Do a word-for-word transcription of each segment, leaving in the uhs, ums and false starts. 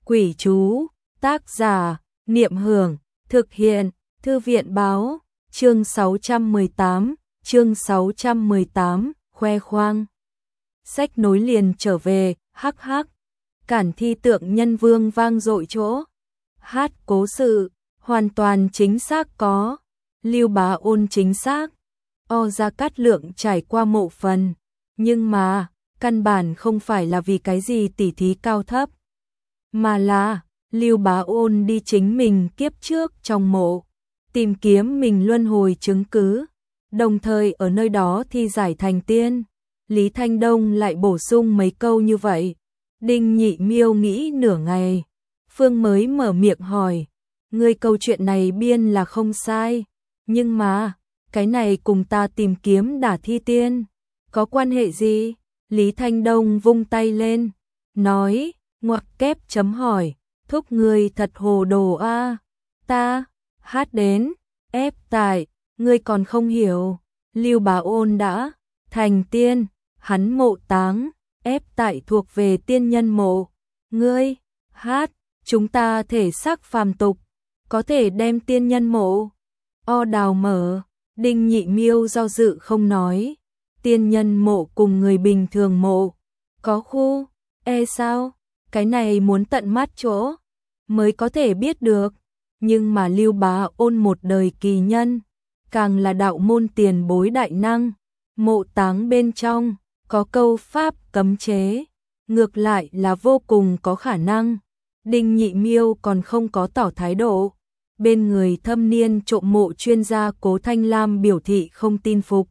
Quỷ chú, tác giả, Niệm Hưởng, thực hiện, Thư viện báo, chương sáu trăm mười tám, chương sáu trăm mười tám, khoe khoang. Sách nối liền trở về, hắc hắc, cản thi tượng nhân vương vang dội chỗ. Hát cố sự, hoàn toàn chính xác có, Lưu Bá Ôn chính xác, O Gia Cát Lượng trải qua mộ phần, nhưng mà, căn bản không phải là vì cái gì tỉ thí cao thấp, mà là, Lưu Bá Ôn đi chính mình kiếp trước trong mộ, tìm kiếm mình luân hồi chứng cứ, đồng thời ở nơi đó thi giải thành tiên. Lý Thanh Đông lại bổ sung mấy câu như vậy. Đinh Nhị Miêu nghĩ nửa ngày, Phương mới mở miệng hỏi, ngươi câu chuyện này biên là không sai, nhưng mà, cái này cùng ta tìm kiếm đả thi tiên, có quan hệ gì? Lý Thanh Đông vung tay lên, nói, ngoặc kép chấm hỏi, thúc ngươi thật hồ đồ a, ta, hát đến, ép tại, ngươi còn không hiểu, Lưu Bá Ôn đã thành tiên, hắn mộ táng, ép tại thuộc về tiên nhân mộ, ngươi, hát, chúng ta thể xác phàm tục, có thể đem tiên nhân mộ, o đào mở, Đinh Nhị Miêu do dự không nói, tiên nhân mộ cùng người bình thường mộ, có khu, e sao, cái này muốn tận mắt chỗ, mới có thể biết được, nhưng mà Lưu Bá Ôn một đời kỳ nhân, càng là đạo môn tiền bối đại năng, mộ táng bên trong, có câu pháp cấm chế, ngược lại là vô cùng có khả năng. Đinh Nhị Miêu còn không có tỏ thái độ, bên người thâm niên trộm mộ chuyên gia Cố Thanh Lam biểu thị không tin phục.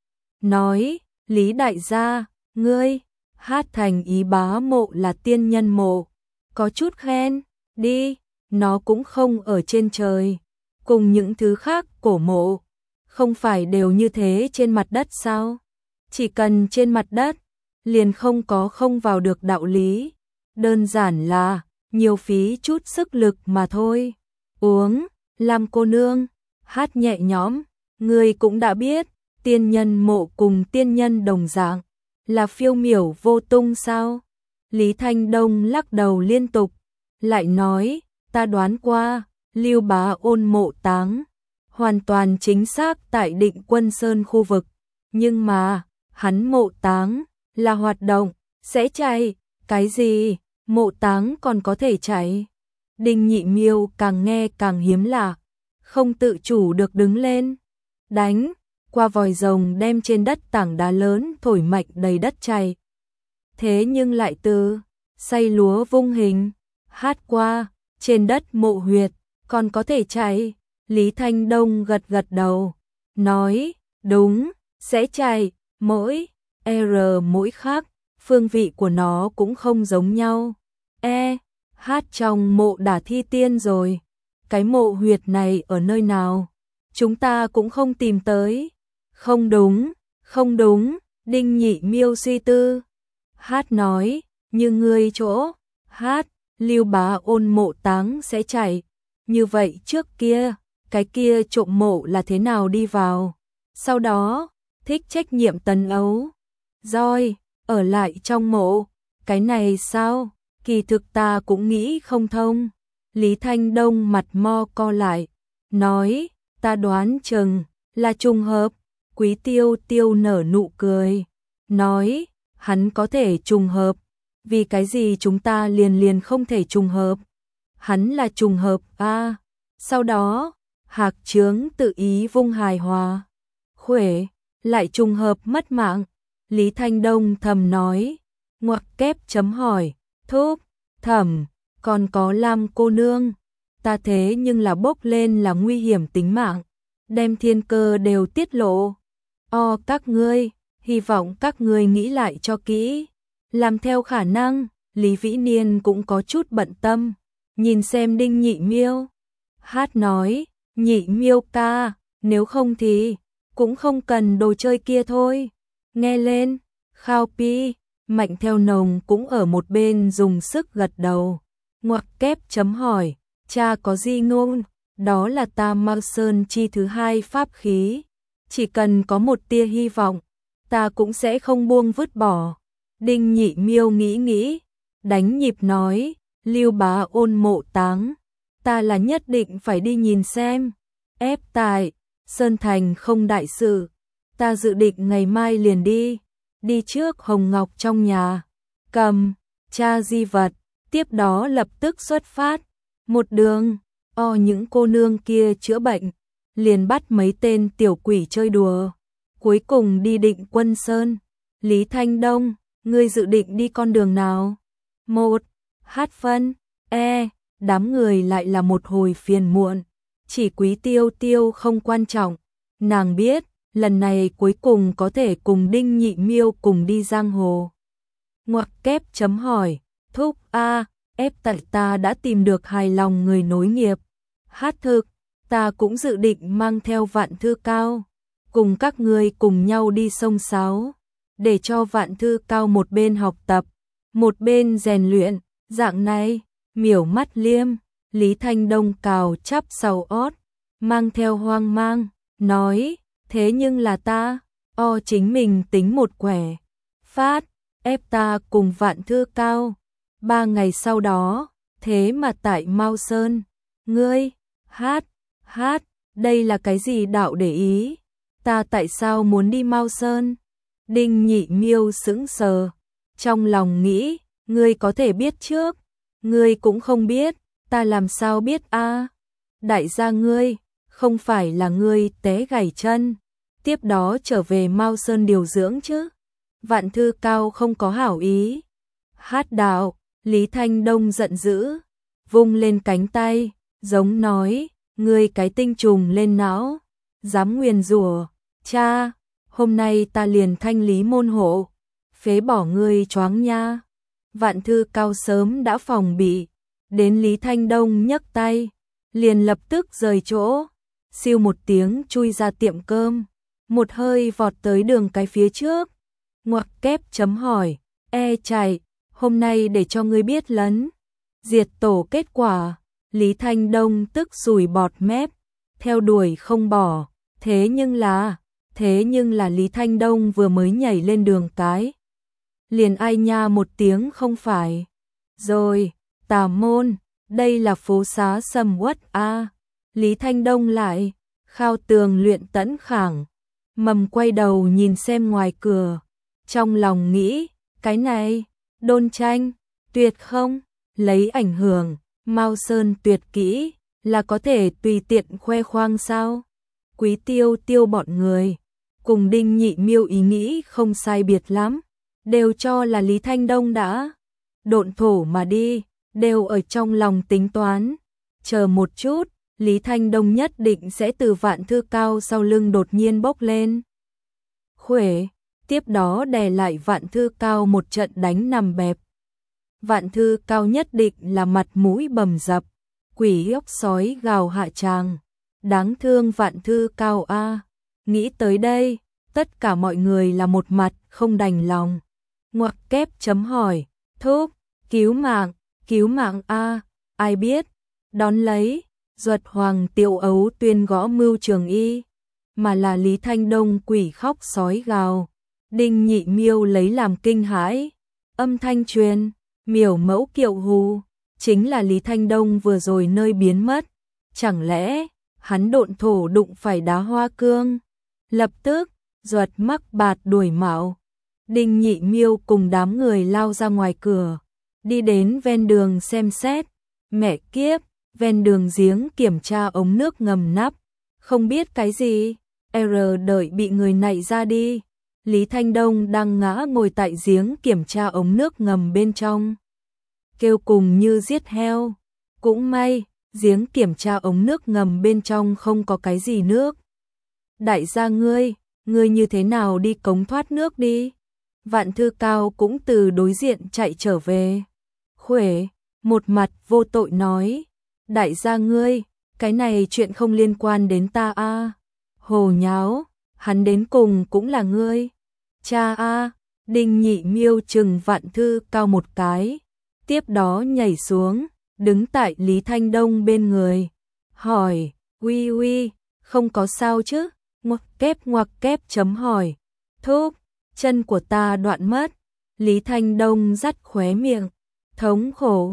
Nói, Lý đại gia, ngươi, hát thành ý bá mộ là tiên nhân mộ, có chút khen, đi, nó cũng không ở trên trời, cùng những thứ khác cổ mộ, không phải đều như thế trên mặt đất sao? Chỉ cần trên mặt đất, liền không có không vào được đạo lý, đơn giản là, nhiều phí chút sức lực mà thôi. Uống, làm cô nương, hát nhẹ nhõm, người cũng đã biết, tiên nhân mộ cùng tiên nhân đồng dạng, là phiêu miểu vô tung sao? Lý Thanh Đông lắc đầu liên tục, lại nói, ta đoán qua, Lưu Bá Ôn mộ táng, hoàn toàn chính xác tại Định Quân Sơn khu vực, nhưng mà, hắn mộ táng, là hoạt động, sẽ chạy, cái gì, mộ táng còn có thể chạy. Đinh Nhị Miêu càng nghe càng hiếm lạ, không tự chủ được đứng lên, đánh, qua vòi rồng đem trên đất tảng đá lớn thổi mạnh đầy đất chày. Thế nhưng lại từ, xay lúa vung hình, hát qua, trên đất mộ huyệt, còn có thể chạy. Lý Thanh Đông gật gật đầu, nói, đúng, sẽ chạy, mỗi, R mỗi khác, phương vị của nó cũng không giống nhau. E, hát trong mộ đả thi tiên rồi, cái mộ huyệt này ở nơi nào? Chúng ta cũng không tìm tới. Không đúng, không đúng, Đinh Nhị Miêu suy tư. Hát nói, như ngươi chỗ, hát, Lưu Bá Ôn mộ táng sẽ chạy. Như vậy trước kia, cái kia trộm mộ là thế nào đi vào? Sau đó, thích trách nhiệm tấn ấu. Rồi, ở lại trong mộ, cái này sao? Kỳ thực ta cũng nghĩ không thông. Lý Thanh Đông mặt mo co lại, nói, ta đoán chừng là trùng hợp. Quý Tiêu Tiêu nở nụ cười, nói, hắn có thể trùng hợp, vì cái gì chúng ta liền liền không thể trùng hợp? Hắn là trùng hợp a. À. Sau đó, Hạc Chướng tự ý vung hài hòa, khuể, lại trùng hợp mất mạng. Lý Thanh Đông thầm nói, ngoặc kép chấm hỏi, thúc, thẩm, còn có Lam cô nương, ta thế nhưng là bốc lên là nguy hiểm tính mạng, đem thiên cơ đều tiết lộ. O các ngươi, hy vọng các ngươi nghĩ lại cho kỹ, làm theo khả năng. Lý Vĩ Niên cũng có chút bận tâm, nhìn xem Đinh Nhị Miêu. Hát nói, Nhị Miêu ca, nếu không thì, cũng không cần đồ chơi kia thôi. Nghe lên, Khao Pi, Mạnh Theo Nồng cũng ở một bên dùng sức gật đầu. Ngoặc kép chấm hỏi, cha có gì ngôn, đó là ta Mao Sơn chi thứ hai pháp khí. Chỉ cần có một tia hy vọng, ta cũng sẽ không buông vứt bỏ. Đinh Nhị Miêu nghĩ nghĩ, đánh nhịp nói, Lưu Bá Ôn mộ táng, ta là nhất định phải đi nhìn xem. Ép tại, Sơn Thành không đại sự, ta dự định ngày mai liền đi, đi trước Hồng Ngọc trong nhà, cầm, tra di vật, tiếp đó lập tức xuất phát. Một đường, o những cô nương kia chữa bệnh, liền bắt mấy tên tiểu quỷ chơi đùa. Cuối cùng đi Định Quân Sơn. Lý Thanh Đông, ngươi dự định đi con đường nào? Một, hát phân, e, đám người lại là một hồi phiền muộn. Chỉ Quý Tiêu Tiêu không quan trọng, nàng biết, lần này cuối cùng có thể cùng Đinh Nhị Miêu cùng đi giang hồ. Ngoặc kép chấm hỏi, thúc a, ép tại ta đã tìm được hài lòng người nối nghiệp. Hát thực, ta cũng dự định mang theo Vạn Thư Cao, cùng các ngươi cùng nhau đi sông Sáo, để cho Vạn Thư Cao một bên học tập, một bên rèn luyện, dạng này, miểu mắt liêm, Lý Thanh Đông cào chắp sau ót, mang theo hoang mang, nói, thế nhưng là ta, o chính mình tính một quẻ, phát, ép ta cùng Vạn Thư Cao. Ba ngày sau đó, thế mà tại Mao Sơn, ngươi, hát, hát, đây là cái gì đạo để ý? Ta tại sao muốn đi Mao Sơn? Đinh Nhị Miêu sững sờ, trong lòng nghĩ, ngươi có thể biết trước, ngươi cũng không biết, ta làm sao biết a? Đại gia ngươi, không phải là ngươi té gãy chân, tiếp đó trở về Mao Sơn điều dưỡng chứ? Vạn Thư Cao không có hảo ý. Hát đạo, Lý Thanh Đông giận dữ, vung lên cánh tay, giống nói, ngươi cái tinh trùng lên não, dám nguyền rủa, cha, hôm nay ta liền thanh lý môn hộ, phế bỏ ngươi choáng nha. Vạn Thư Cao sớm đã phòng bị, đến Lý Thanh Đông nhấc tay, liền lập tức rời chỗ, siêu một tiếng chui ra tiệm cơm, một hơi vọt tới đường cái phía trước. Ngoặc kép chấm hỏi, e chạy, hôm nay để cho ngươi biết lấn, diệt tổ kết quả. Lý Thanh Đông tức sùi bọt mép, theo đuổi không bỏ, thế nhưng là, thế nhưng là Lý Thanh Đông vừa mới nhảy lên đường cái. Liền ai nha một tiếng không phải. Rồi, Tà Môn, đây là phố xá sầm uất a. Lý Thanh Đông lại, khao tường luyện tẫn khảng, mầm quay đầu nhìn xem ngoài cửa, trong lòng nghĩ, cái này, Đôn Tranh, tuyệt không, lấy ảnh hưởng. Mao Sơn tuyệt kỹ, là có thể tùy tiện khoe khoang sao? Quý Tiêu Tiêu bọn người, cùng Đinh Nhị Miêu ý nghĩ không sai biệt lắm, đều cho là Lý Thanh Đông đã độn thổ mà đi, đều ở trong lòng tính toán. Chờ một chút, Lý Thanh Đông nhất định sẽ từ Vạn Thư Cao sau lưng đột nhiên bốc lên. Khuể, tiếp đó đè lại Vạn Thư Cao một trận đánh nằm bẹp. Vạn Thư Cao nhất định là mặt mũi bầm dập, quỷ ốc sói gào hạ tràng. Đáng thương Vạn Thư Cao a. Nghĩ tới đây, tất cả mọi người là một mặt không đành lòng. Ngoặc kép chấm hỏi, thúc, cứu mạng, cứu mạng a, ai biết? Đón lấy, Duật Hoàng Tiểu Ấu tuyên gõ Mưu Trường Y, mà là Lý Thanh Đông quỷ khóc sói gào. Đinh Nhị Miêu lấy làm kinh hãi, âm thanh truyền, miểu mẫu kiệu hù, chính là Lý Thanh Đông vừa rồi nơi biến mất. Chẳng lẽ, hắn độn thổ đụng phải đá hoa cương? Lập tức, Duật mắc bạt đuổi mạo. Đinh Nhị Miêu cùng đám người lao ra ngoài cửa, đi đến ven đường xem xét. Mẹ kiếp, ven đường giếng kiểm tra ống nước ngầm nắp, không biết cái gì, R đợi bị người nạy ra đi. Lý Thanh Đông đang ngã ngồi tại giếng kiểm tra ống nước ngầm bên trong, kêu cùng như giết heo. Cũng may, giếng kiểm tra ống nước ngầm bên trong không có cái gì nước. Đại gia ngươi, ngươi như thế nào đi cống thoát nước đi? Vạn Thư Cao cũng từ đối diện chạy trở về. Khuể, một mặt vô tội nói, đại gia ngươi, cái này chuyện không liên quan đến ta a. Hồ nháo, hắn đến cùng cũng là ngươi. Cha a. Đinh Nhị Miêu chừng Vạn Thư Cao một cái, tiếp đó nhảy xuống, đứng tại Lý Thanh Đông bên người, hỏi, uy uy, không có sao chứ? Ngoặc kép ngoặc kép chấm hỏi, thúc, chân của ta đoạn mất. Lý Thanh Đông dắt khóe miệng, thống khổ,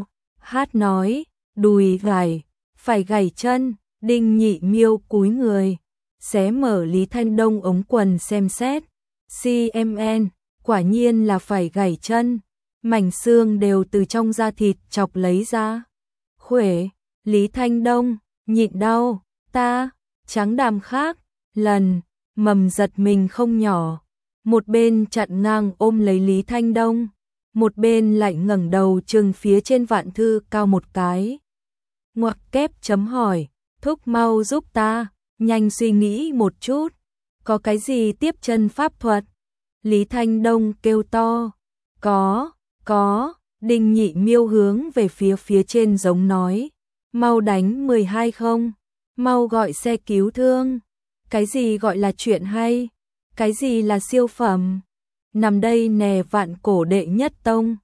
Hát nói, đùi gảy, phải gảy chân, Đinh Nhị Miêu cúi người, xé mở Lý Thanh Đông ống quần xem xét. xê em en, quả nhiên là phải gảy chân, mảnh xương đều từ trong da thịt chọc lấy ra. Khuể, Lý Thanh Đông, nhịn đau, ta, trắng đàm khác, lần, mầm giật mình không nhỏ. Một bên chặn ngang ôm lấy Lý Thanh Đông, một bên lại ngẩng đầu trừng phía trên Vạn Thư Cao một cái. Ngoặc kép chấm hỏi, thúc mau giúp ta, nhanh suy nghĩ một chút, có cái gì tiếp chân pháp thuật? Lý Thanh Đông kêu to, có, có, Đinh Nhị Miêu hướng về phía phía trên giống nói, mau đánh mười hai không, mau gọi xe cứu thương, cái gì gọi là chuyện hay, cái gì là siêu phẩm, nằm đây nè Vạn Cổ đệ nhất tông.